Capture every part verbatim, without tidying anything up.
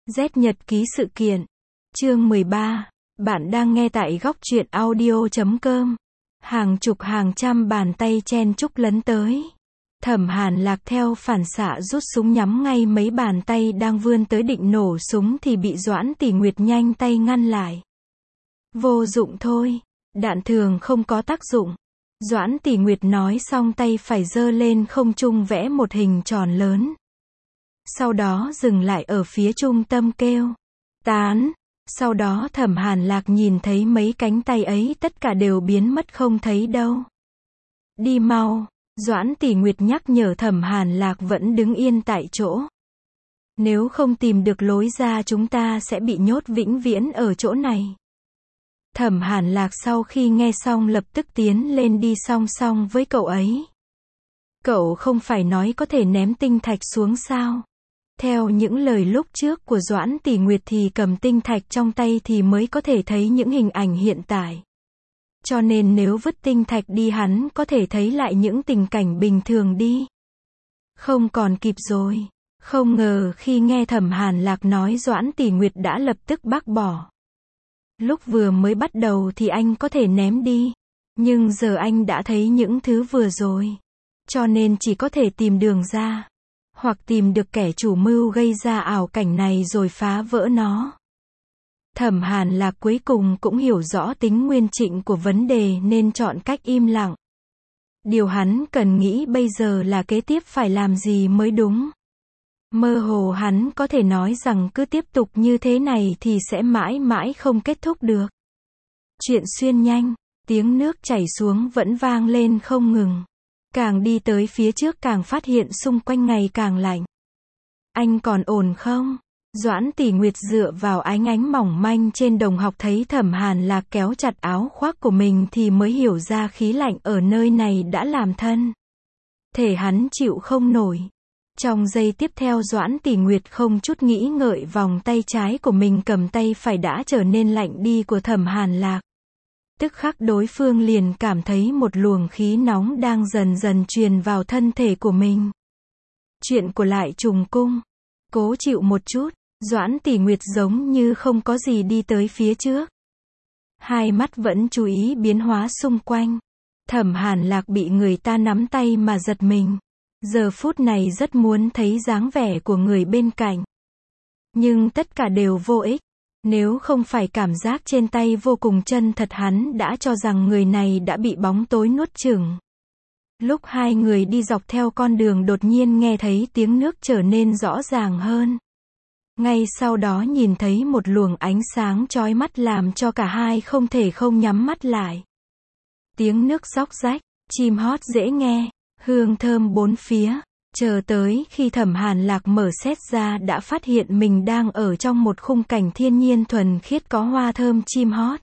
Z nhật ký sự kiện. Chương mười ba. Bạn đang nghe tại góc truyện audio chấm com. Hàng chục hàng trăm bàn tay chen chúc lấn tới. Thẩm Hàn Lạc theo phản xạ rút súng nhắm ngay mấy bàn tay đang vươn tới định nổ súng thì bị Doãn Tỷ Nguyệt nhanh tay ngăn lại. Vô dụng thôi, đạn thường không có tác dụng. Doãn Tỷ Nguyệt nói xong tay phải giơ lên không trung vẽ một hình tròn lớn. Sau đó dừng lại ở phía trung tâm kêu. Tán. Sau đó Thẩm Hàn Lạc nhìn thấy mấy cánh tay ấy tất cả đều biến mất không thấy đâu. Đi mau. Doãn Tỷ Nguyệt nhắc nhở Thẩm Hàn Lạc vẫn đứng yên tại chỗ. Nếu không tìm được lối ra chúng ta sẽ bị nhốt vĩnh viễn ở chỗ này. Thẩm Hàn Lạc sau khi nghe xong lập tức tiến lên đi song song với cậu ấy. Cậu không phải nói có thể ném tinh thạch xuống sao? Theo những lời lúc trước của Doãn Tỷ Nguyệt thì cầm tinh thạch trong tay thì mới có thể thấy những hình ảnh hiện tại. Cho nên nếu vứt tinh thạch đi hắn có thể thấy lại những tình cảnh bình thường đi. Không còn kịp rồi. Không ngờ khi nghe Thẩm Hàn Lạc nói Doãn Tỷ Nguyệt đã lập tức bác bỏ. Lúc vừa mới bắt đầu thì anh có thể ném đi. Nhưng giờ anh đã thấy những thứ vừa rồi. Cho nên chỉ có thể tìm đường ra. Hoặc tìm được kẻ chủ mưu gây ra ảo cảnh này rồi phá vỡ nó. Thẩm Hàn Lạc cuối cùng cũng hiểu rõ tính nguyên trịnh của vấn đề nên chọn cách im lặng. Điều hắn cần nghĩ bây giờ là kế tiếp phải làm gì mới đúng. Mơ hồ hắn có thể nói rằng cứ tiếp tục như thế này thì sẽ mãi mãi không kết thúc được. Chuyện xuyên nhanh, tiếng nước chảy xuống vẫn vang lên không ngừng. Càng đi tới phía trước càng phát hiện xung quanh ngày càng lạnh. Anh còn ổn không? Doãn Tỷ Nguyệt dựa vào ánh ánh mỏng manh trên đồng học thấy Thẩm Hàn Lạc kéo chặt áo khoác của mình thì mới hiểu ra khí lạnh ở nơi này đã làm thân thể hắn chịu không nổi. Trong giây tiếp theo Doãn Tỷ Nguyệt không chút nghĩ ngợi vòng tay trái của mình cầm tay phải đã trở nên lạnh đi của Thẩm Hàn Lạc. Tức khắc đối phương liền cảm thấy một luồng khí nóng đang dần dần truyền vào thân thể của mình. Chuyện của Lại Trùng Cung. Cố chịu một chút. Doãn Tỷ Nguyệt giống như không có gì đi tới phía trước. Hai mắt vẫn chú ý biến hóa xung quanh. Thẩm Hàn Lạc bị người ta nắm tay mà giật mình. Giờ phút này rất muốn thấy dáng vẻ của người bên cạnh. Nhưng tất cả đều vô ích. Nếu không phải cảm giác trên tay vô cùng chân thật hắn đã cho rằng người này đã bị bóng tối nuốt chửng. Lúc hai người đi dọc theo con đường đột nhiên nghe thấy tiếng nước trở nên rõ ràng hơn. Ngay sau đó nhìn thấy một luồng ánh sáng chói mắt làm cho cả hai không thể không nhắm mắt lại. Tiếng nước róc rách, chim hót dễ nghe, hương thơm bốn phía. Chờ tới khi Thẩm Hàn Lạc mở xét ra đã phát hiện mình đang ở trong một khung cảnh thiên nhiên thuần khiết có hoa thơm chim hót.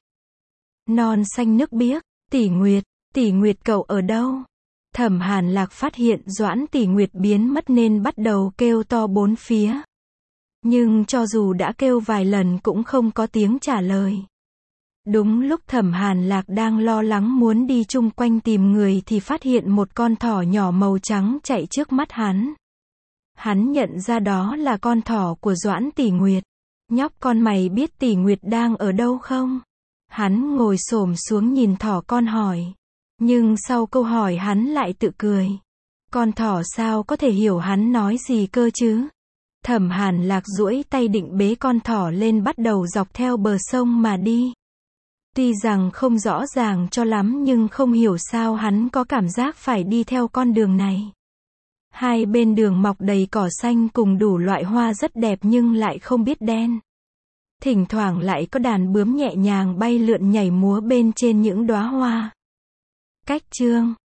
Non xanh nước biếc. Tỷ Nguyệt, Tỷ Nguyệt cậu ở đâu? Thẩm Hàn Lạc phát hiện Doãn Tỷ Nguyệt biến mất nên bắt đầu kêu to bốn phía. Nhưng cho dù đã kêu vài lần cũng không có tiếng trả lời. Đúng lúc Thẩm Hàn Lạc đang lo lắng muốn đi chung quanh tìm người thì phát hiện một con thỏ nhỏ màu trắng chạy trước mắt hắn. Hắn nhận ra đó là con thỏ của Doãn Tỷ Nguyệt. Nhóc con mày biết Tỷ Nguyệt đang ở đâu không? Hắn ngồi xổm xuống nhìn thỏ con hỏi. Nhưng sau câu hỏi hắn lại tự cười. Con thỏ sao có thể hiểu hắn nói gì cơ chứ? Thẩm Hàn Lạc duỗi tay định bế con thỏ lên bắt đầu dọc theo bờ sông mà đi. Tuy rằng không rõ ràng cho lắm nhưng không hiểu sao hắn có cảm giác phải đi theo con đường này. Hai bên đường mọc đầy cỏ xanh cùng đủ loại hoa rất đẹp nhưng lại không biết đen. Thỉnh thoảng lại có đàn bướm nhẹ nhàng bay lượn nhảy múa bên trên những đóa hoa. Cách chương